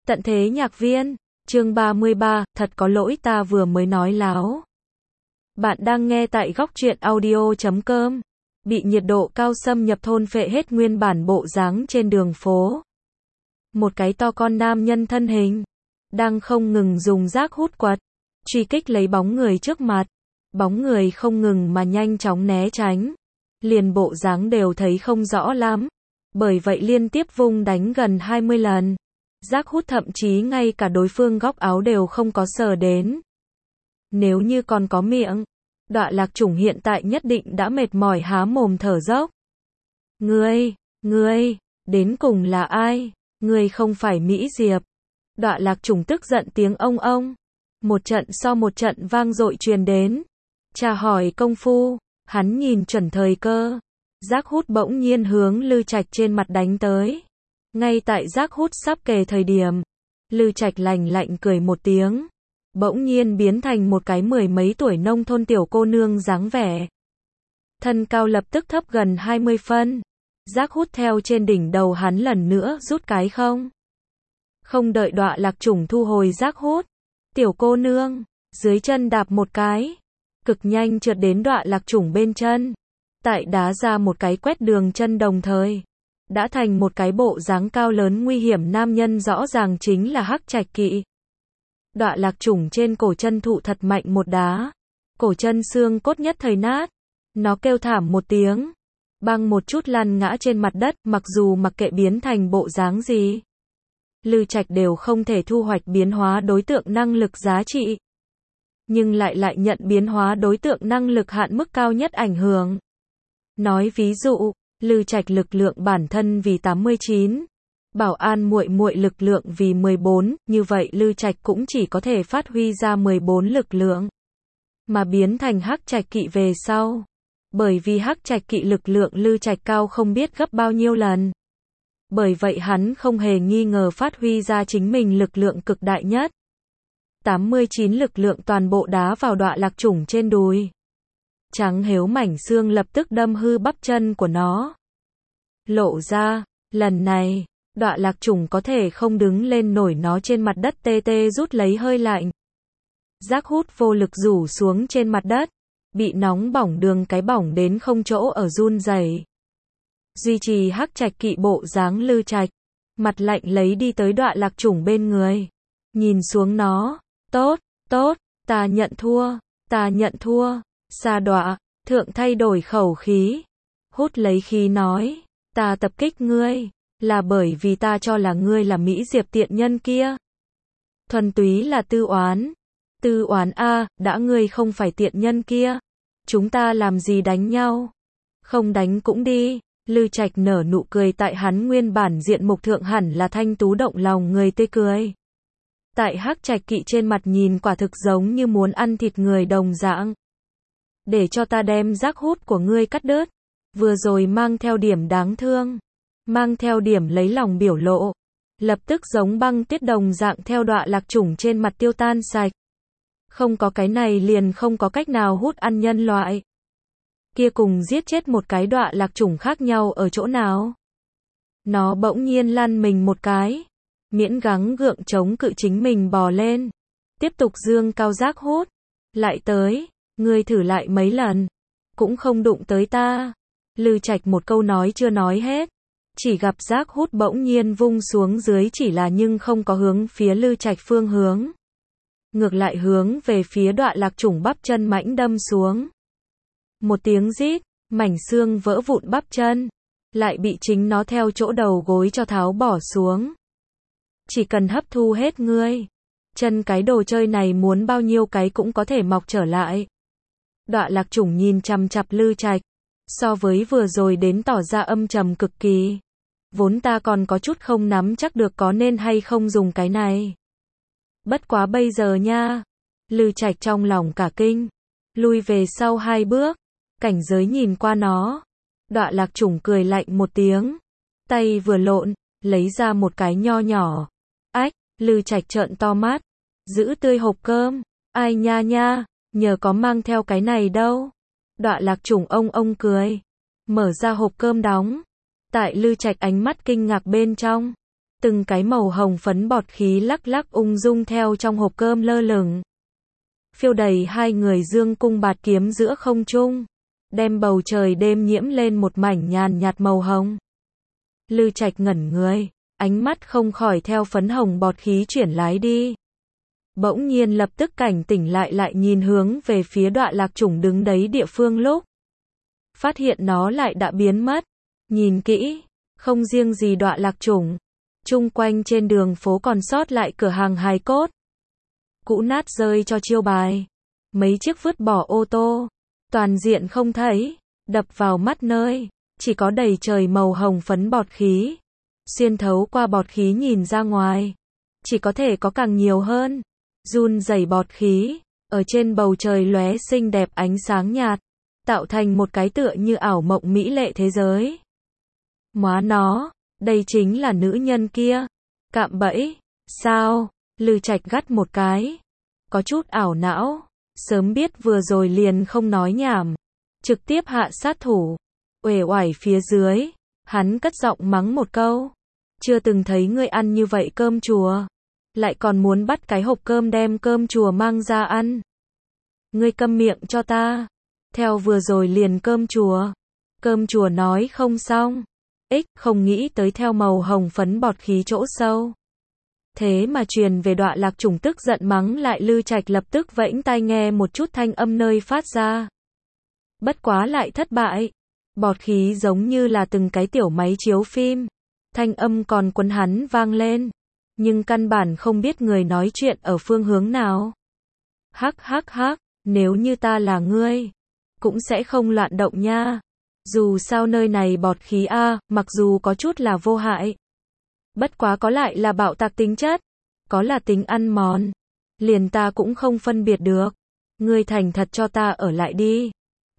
Tận thế nhạc viên, chương 33, thật có lỗi ta vừa mới nói láo. Bạn đang nghe tại góc truyện audio.com. Bị nhiệt độ cao xâm nhập thôn phệ hết nguyên bản bộ dáng trên đường phố. Một cái to con nam nhân thân hình, đang không ngừng dùng rác hút quật, truy kích lấy bóng người trước mặt. Bóng người không ngừng mà nhanh chóng né tránh. Liền bộ dáng đều thấy không rõ lắm. Bởi vậy liên tiếp vung đánh gần 20 lần. Rác hút thậm chí ngay cả đối phương góc áo đều không có sờ đến. Nếu như còn có miệng, Đọa Lạc Chủng hiện tại nhất định đã mệt mỏi há mồm thở dốc. Ngươi, đến cùng là ai? Ngươi không phải Mỹ Diệp. Đọa Lạc Chủng tức giận tiếng ông. Một trận so một trận vang dội truyền đến. Chà hỏi công phu, hắn nhìn chuẩn thời cơ. Rác hút bỗng nhiên hướng Lư Trạch trên mặt đánh tới. Ngay tại rác hút sắp kề thời điểm, Lư Trạch lạnh lạnh cười một tiếng, bỗng nhiên biến thành một cái mười mấy tuổi nông thôn tiểu cô nương dáng vẻ. Thân cao lập tức thấp gần 20 phân. Rác hút theo trên đỉnh đầu hắn lần nữa rút cái không. Không đợi Đọa Lạc Chủng thu hồi rác hút, tiểu cô nương dưới chân đạp một cái, cực nhanh trượt đến Đọa Lạc Chủng bên chân. Tại đá ra một cái quét đường chân đồng thời, đã thành một cái bộ dáng cao lớn nguy hiểm nam nhân rõ ràng chính là Hắc Trạch Kỵ. Đọa Lạc Chủng trên cổ chân thụ thật mạnh một đá, cổ chân xương cốt nhất thời nát. Nó kêu thảm một tiếng, băng một chút lăn ngã trên mặt đất, mặc dù mặc kệ biến thành bộ dáng gì, Lư Trạch đều không thể thu hoạch biến hóa đối tượng năng lực giá trị. Nhưng lại nhận biến hóa đối tượng năng lực hạn mức cao nhất ảnh hưởng. Nói ví dụ, Lư Trạch lực lượng bản thân vì 89, Bảo An muội muội lực lượng vì 14, như vậy Lư Trạch cũng chỉ có thể phát huy ra 14 lực lượng. Mà biến thành Hắc Trạch Kỵ về sau, bởi vì Hắc Trạch Kỵ lực lượng Lư Trạch cao không biết gấp bao nhiêu lần. Bởi vậy hắn không hề nghi ngờ phát huy ra chính mình lực lượng cực đại nhất. 89 lực lượng toàn bộ đá vào Đọa Lạc Chủng trên đùi. Trắng héo mảnh xương lập tức đâm hư bắp chân của nó. Lộ ra, lần này, Đọa Lạc Chủng có thể không đứng lên nổi, nó trên mặt đất tê tê rút lấy hơi lạnh. Rác hút vô lực rủ xuống trên mặt đất, bị nóng bỏng đường cái bỏng đến không chỗ ở run rẩy. Duy trì Hắc Trạch Kỵ bộ dáng Lư Trạch, mặt lạnh lấy đi tới Đọa Lạc Chủng bên người. Nhìn xuống nó, tốt, ta nhận thua. Sa Đọa, thượng thay đổi khẩu khí. Hút lấy khí nói, ta tập kích ngươi, là bởi vì ta cho là ngươi là Mỹ Diệp tiện nhân kia. Thuần túy là tư oán a, đã ngươi không phải tiện nhân kia, chúng ta làm gì đánh nhau? Không đánh cũng đi. Lư Trạch nở nụ cười tại hắn nguyên bản diện mục thượng hẳn là thanh tú động lòng người tê cười. Tại Hắc Trạch Kỵ trên mặt nhìn quả thực giống như muốn ăn thịt người đồng dạng. Để cho ta đem rác hút của ngươi cắt đứt. Vừa rồi mang theo điểm đáng thương, mang theo điểm lấy lòng biểu lộ, lập tức giống băng tiết đồng dạng theo Đọa Lạc Chủng trên mặt tiêu tan sạch. Không có cái này liền không có cách nào hút ăn nhân loại. Kia cùng giết chết một cái Đọa Lạc Chủng khác nhau ở chỗ nào? Nó bỗng nhiên lăn mình một cái, miễn gắng gượng chống cự chính mình bò lên, tiếp tục dương cao rác hút. Lại tới, ngươi thử lại mấy lần, cũng không đụng tới ta. Lư Trạch một câu nói chưa nói hết, chỉ gặp rác hút bỗng nhiên vung xuống dưới, chỉ là nhưng không có hướng phía Lư Trạch phương hướng, ngược lại hướng về phía Đọa Lạc Chủng bắp chân mãnh đâm xuống. Một tiếng rít, mảnh xương vỡ vụn bắp chân, lại bị chính nó theo chỗ đầu gối cho tháo bỏ xuống. Chỉ cần hấp thu hết ngươi chân, cái đồ chơi này muốn bao nhiêu cái cũng có thể mọc trở lại. Đọa Lạc Chủng nhìn chằm chằm Lư Trạch, so với vừa rồi đến tỏ ra âm trầm cực kỳ. Vốn ta còn có chút không nắm chắc được có nên hay không dùng cái này. Bất quá bây giờ nha. Lư Trạch trong lòng cả kinh, lui về sau 2 bước, cảnh giới nhìn qua nó. Đọa Lạc Chủng cười lạnh một tiếng, tay vừa lộn, lấy ra một cái nho nhỏ. Ách, Lư Trạch trợn to mắt, giữ tươi hộp cơm, ai nha, nhờ có mang theo cái này đâu. Đọa Lạc Chủng ông cười, mở ra hộp cơm đóng. Tại Lư Trạch ánh mắt kinh ngạc bên trong, Từng cái màu hồng phấn bọt khí lắc lắc ung dung theo trong hộp cơm lơ lửng. Phiêu đầy hai người dương cung bạt kiếm giữa không trung, đem bầu trời đêm nhiễm lên một mảnh nhàn nhạt màu hồng. Lư Trạch ngẩn người, ánh mắt không khỏi theo phấn hồng bọt khí chuyển lái đi. Bỗng nhiên lập tức cảnh tỉnh lại nhìn hướng về phía Đọa Lạc Chủng đứng đấy địa phương lúc. Phát hiện nó lại đã biến mất. Nhìn kỹ, không riêng gì Đọa Lạc Chủng, chung quanh trên đường phố còn sót lại cửa hàng hài cốt. Cũ nát rơi cho chiêu bài. Mấy chiếc vứt bỏ ô tô, toàn diện không thấy, đập vào mắt nơi, chỉ có đầy trời màu hồng phấn bọt khí. Xuyên thấu qua bọt khí nhìn ra ngoài, chỉ có thể có càng nhiều hơn. Run rẩy bọt khí, ở trên bầu trời lóe xinh đẹp ánh sáng nhạt, tạo thành một cái tựa như ảo mộng mỹ lệ thế giới. Móa nó, đây chính là nữ nhân kia. Cạm bẫy, sao? Lư Trạch gắt một cái. Có chút ảo não, sớm biết vừa rồi liền không nói nhảm. Trực tiếp hạ sát thủ. Uể oải phía dưới, hắn cất giọng mắng một câu. Chưa từng thấy ngươi ăn như vậy cơm chùa. Lại còn muốn bắt cái hộp cơm đem cơm chùa mang ra ăn. Ngươi câm miệng cho ta. Theo vừa rồi liền cơm chùa. Cơm chùa nói không xong. Không nghĩ tới theo màu hồng phấn bọt khí chỗ sâu. Thế mà truyền về Đọa Lạc Chủng tức giận mắng lại. Lư Trạch lập tức vẫy tai nghe một chút thanh âm nơi phát ra. Bất quá lại thất bại. Bọt khí giống như là từng cái tiểu máy chiếu phim. Thanh âm còn quấn hắn vang lên. Nhưng căn bản không biết người nói chuyện ở phương hướng nào. Hắc, nếu như ta là ngươi, cũng sẽ không loạn động nha. Dù sao nơi này bọt khí mặc dù có chút là vô hại. Bất quá có lại là bạo tạc tính chất, có là tính ăn mòn. Liền ta cũng không phân biệt được. Ngươi thành thật cho ta ở lại đi.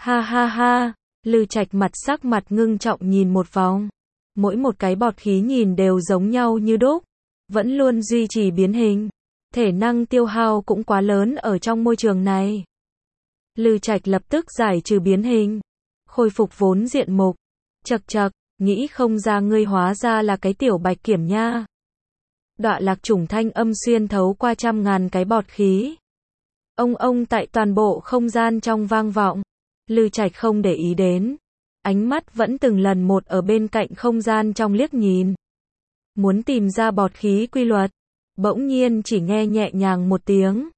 Ha. Lư Trạch sắc mặt ngưng trọng nhìn một vòng. Mỗi một cái bọt khí nhìn đều giống nhau như đúc. Vẫn luôn duy trì biến hình. Thể năng tiêu hao cũng quá lớn ở trong môi trường này. Lư Trạch lập tức giải trừ biến hình. Khôi phục vốn diện mục. Chậc, nghĩ không ra ngươi hóa ra là cái tiểu bạch kiểm nha. Đọa Lạc Chủng thanh âm xuyên thấu qua trăm ngàn cái bọt khí. Ông tại toàn bộ không gian trong vang vọng. Lư Trạch không để ý đến. Ánh mắt vẫn từng lần một ở bên cạnh không gian trong liếc nhìn. Muốn tìm ra bọt khí quy luật. Bỗng nhiên chỉ nghe nhẹ nhàng một tiếng.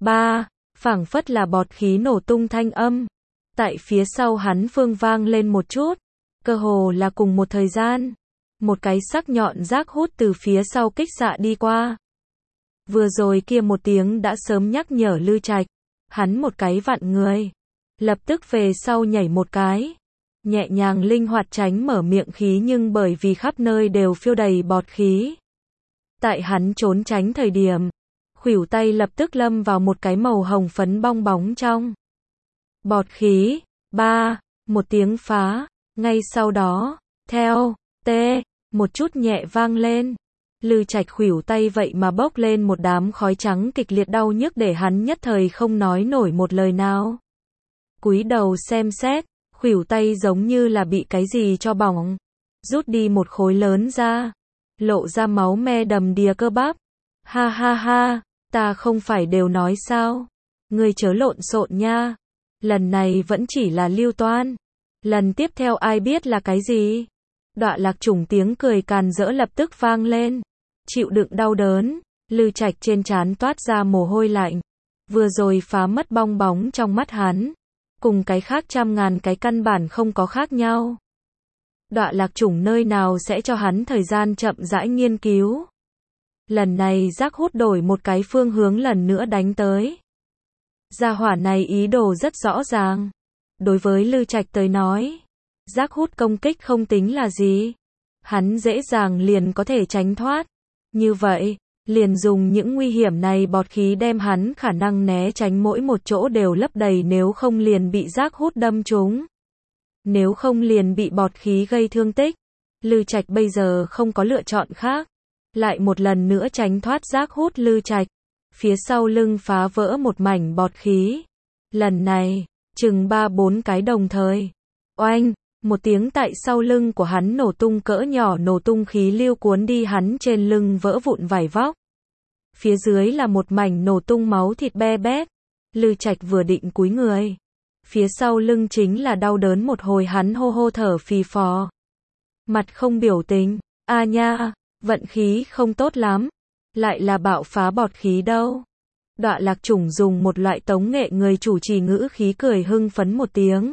Phảng phất là bọt khí nổ tung thanh âm. Tại phía sau hắn phương vang lên một chút. Cơ hồ là cùng một thời gian. Một cái sắc nhọn rác hút từ phía sau kích xạ đi qua. Vừa rồi kia một tiếng đã sớm nhắc nhở Lư Trạch. Hắn một cái vặn người. Lập tức về sau nhảy một cái. Nhẹ nhàng linh hoạt tránh mở miệng khí nhưng bởi vì khắp nơi đều phiêu đầy bọt khí. Tại hắn trốn tránh thời điểm, khuỷu tay lập tức lâm vào một cái màu hồng phấn bong bóng trong. Bọt khí, một tiếng phá, ngay sau đó, theo, một chút nhẹ vang lên. Lư Trạch khuỷu tay vậy mà bốc lên một đám khói trắng kịch liệt đau nhức để hắn nhất thời không nói nổi một lời nào. Cúi đầu xem xét, khuỷu tay giống như là bị cái gì cho bỏng. Rút đi một khối lớn ra. Lộ ra máu me đầm đìa cơ bắp. Ha, ta không phải đều nói sao. Ngươi chớ lộn xộn nha. Lần này vẫn chỉ là lưu toan. Lần tiếp theo ai biết là cái gì. Đọa Lạc Chủng tiếng cười càn rỡ lập tức vang lên. Chịu đựng đau đớn. Lư Trạch trên trán toát ra mồ hôi lạnh. Vừa rồi phá mất bong bóng trong mắt hắn. Cùng cái khác trăm ngàn cái căn bản không có khác nhau. Đọa Lạc Chủng nơi nào sẽ cho hắn thời gian chậm rãi nghiên cứu. Lần này rác hút đổi một cái phương hướng lần nữa đánh tới. Gia hỏa này ý đồ rất rõ ràng. Đối với Lư Trạch tới nói, rác hút công kích không tính là gì. Hắn dễ dàng liền có thể tránh thoát. Như vậy, liền dùng những nguy hiểm này bọt khí đem hắn khả năng né tránh mỗi một chỗ đều lấp đầy, nếu không liền bị rác hút đâm trúng. Nếu không liền bị bọt khí gây thương tích. Lư Trạch bây giờ không có lựa chọn khác. Lại một lần nữa tránh thoát rác hút Lư Trạch. Phía sau lưng phá vỡ một mảnh bọt khí. Lần này, chừng 3-4 cái đồng thời. Oanh, Một tiếng tại sau lưng của hắn nổ tung cỡ nhỏ, nổ tung khí lưu cuốn đi hắn trên lưng vỡ vụn vải vóc. Phía dưới là một mảnh nổ tung máu thịt be bét. Lư Trạch vừa định cúi người, phía sau lưng chính là đau đớn một hồi, hắn hô hô thở phì phò. Mặt không biểu tình, a nha, vận khí không tốt lắm, lại là bạo phá bọt khí đâu. Đọa Lạc Chủng dùng một loại tống nghệ người chủ trì ngữ khí cười hưng phấn một tiếng.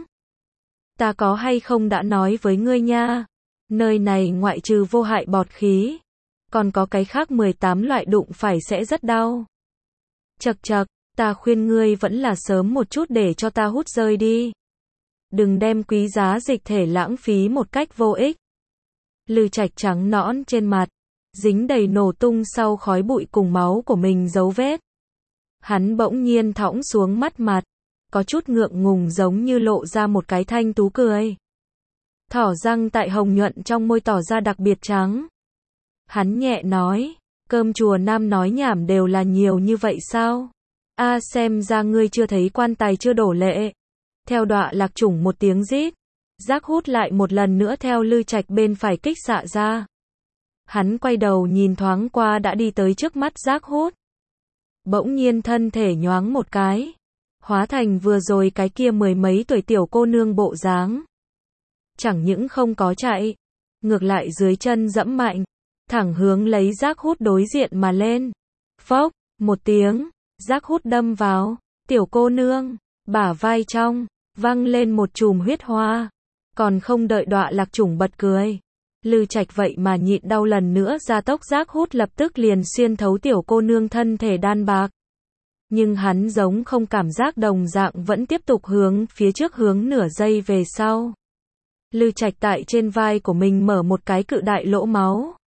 Ta có hay không đã nói với ngươi nha, nơi này ngoại trừ vô hại bọt khí, còn có cái khác 18 loại đụng phải sẽ rất đau. Chậc chậc, ta khuyên ngươi vẫn là sớm một chút để cho ta hút rơi đi. Đừng đem quý giá dịch thể lãng phí một cách vô ích. Lư Trạch trắng nõn trên mặt, dính đầy nổ tung sau khói bụi cùng máu của mình dấu vết. Hắn bỗng nhiên thõng xuống mắt mặt, có chút ngượng ngùng giống như lộ ra một cái thanh tú cười. Thỏ răng tại hồng nhuận trong môi tỏ ra đặc biệt trắng. Hắn nhẹ nói, cơm chùa nam nói nhảm đều là nhiều như vậy sao? A xem ra ngươi chưa thấy quan tài chưa đổ lệ. Theo Đọa Lạc Chủng một tiếng rít, giác hút lại một lần nữa theo Lư Trạch bên phải kích xạ ra. Hắn quay đầu nhìn thoáng qua đã đi tới trước mắt giác hút. Bỗng nhiên thân thể nhoáng một cái, hóa thành vừa rồi cái kia mười mấy tuổi tiểu cô nương bộ dáng. Chẳng những không có chạy, ngược lại dưới chân dẫm mạnh, thẳng hướng lấy giác hút đối diện mà lên. Phốc, một tiếng, giác hút đâm vào tiểu cô nương, bả vai trong, văng lên một chùm huyết hoa. Còn không đợi Đọa Lạc Chủng bật cười, Lư Trạch vậy mà nhịn đau lần nữa ra tốc giác hút lập tức liền xuyên thấu tiểu cô nương thân thể đan bạc. Nhưng hắn giống không cảm giác đồng dạng vẫn tiếp tục hướng phía trước, hướng nửa giây về sau. Lư Trạch tại trên vai của mình mở một cái cự đại lỗ máu,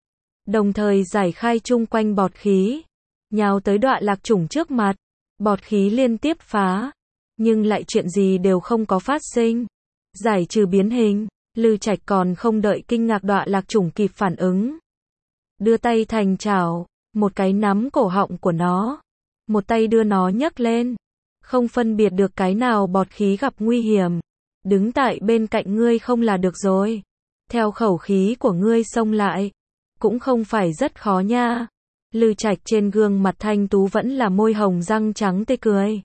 đồng thời giải khai chung quanh bọt khí, nhào tới Đọa Lạc Chủng trước mặt. Bọt khí liên tiếp phá, nhưng lại chuyện gì đều không có phát sinh. Giải trừ biến hình, Lư Trạch còn không đợi kinh ngạc Đọa Lạc Chủng kịp phản ứng, đưa tay thành chảo, một cái nắm cổ họng của nó, một tay đưa nó nhấc lên, không phân biệt được cái nào bọt khí gặp nguy hiểm. Đứng tại bên cạnh ngươi không là được rồi, theo khẩu khí của ngươi xông lại, cũng không phải rất khó nha. Lư Trạch trên gương mặt thanh tú vẫn là môi hồng răng trắng tê cười.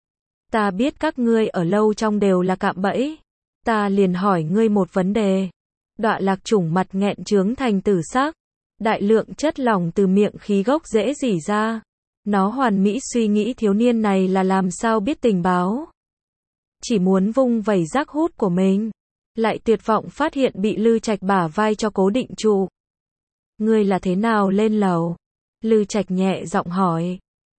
Ta biết các ngươi ở lâu trong đều là cạm bẫy, ta liền hỏi ngươi một vấn đề. Đọa Lạc Chủng mặt nghẹn trướng thành tử sắc, đại lượng chất lỏng từ miệng khí gốc rễ rỉ ra. Nó hoàn mỹ suy nghĩ thiếu niên này là làm sao biết tình báo. Chỉ muốn vung vẩy giác hút của mình, lại tuyệt vọng phát hiện bị Lư Trạch bả vai cho cố định trụ. Ngươi là thế nào lên lầu? Lư Trạch nhẹ giọng hỏi.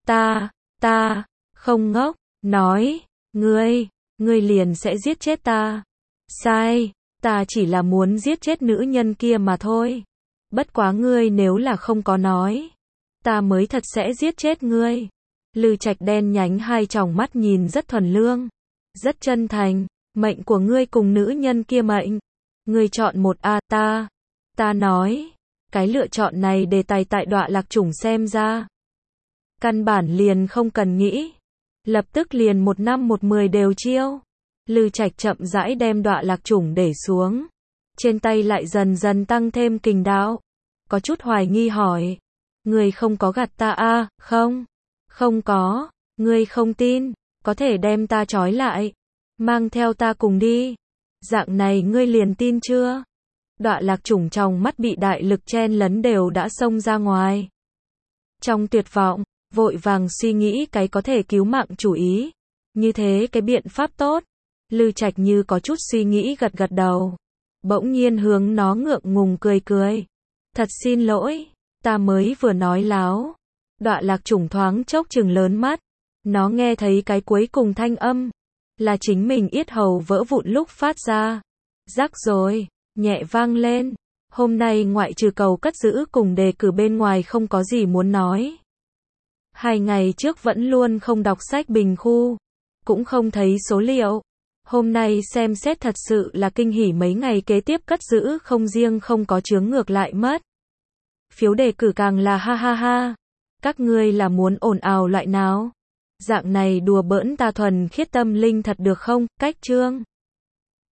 Ta, không ngốc, nói, ngươi liền sẽ giết chết ta. Sai, ta chỉ là muốn giết chết nữ nhân kia mà thôi. Bất quá ngươi nếu là không có nói, ta mới thật sẽ giết chết ngươi. Lư Trạch đen nhánh hai tròng mắt nhìn rất thuần lương, rất chân thành. Mệnh của ngươi cùng nữ nhân kia mệnh, ngươi chọn một a. Ta nói, cái lựa chọn này đề tài tại Đọa Lạc Chủng xem ra căn bản liền không cần nghĩ, lập tức liền 1 năm 1 10 đều chiêu. Lư Trạch chậm rãi đem Đọa Lạc Chủng để xuống, trên tay lại dần dần tăng thêm kình đạo, có chút hoài nghi hỏi, ngươi không có gạt ta a? Không có. Ngươi không tin, có thể đem ta trói lại, mang theo ta cùng đi, dạng này ngươi liền tin chưa? Đọa Lạc Chủng trong mắt bị đại lực chen lấn đều đã xông ra ngoài. Trong tuyệt vọng, vội vàng suy nghĩ cái có thể cứu mạng chủ ý. Như thế cái biện pháp tốt. Lư Trạch như có chút suy nghĩ gật gật đầu. Bỗng nhiên hướng nó ngượng ngùng cười cười. Thật xin lỗi, ta mới vừa nói láo. Đọa Lạc Chủng thoáng chốc trừng lớn mắt. Nó nghe thấy cái cuối cùng thanh âm, là chính mình yết hầu vỡ vụn lúc phát ra. Rắc rồi, nhẹ vang lên. Hôm nay ngoại trừ cầu cất giữ cùng đề cử bên ngoài không có gì muốn nói. 2 ngày trước vẫn luôn không đọc sách bình khu, cũng không thấy số liệu. Hôm nay xem xét thật sự là kinh hỉ, mấy ngày kế tiếp cất giữ không riêng không có chướng ngược lại mất. Phiếu đề cử càng là ha ha ha. Các ngươi là muốn ồn ào loại nào? Dạng này đùa bỡn ta thuần khiết tâm linh thật được không? Cách chương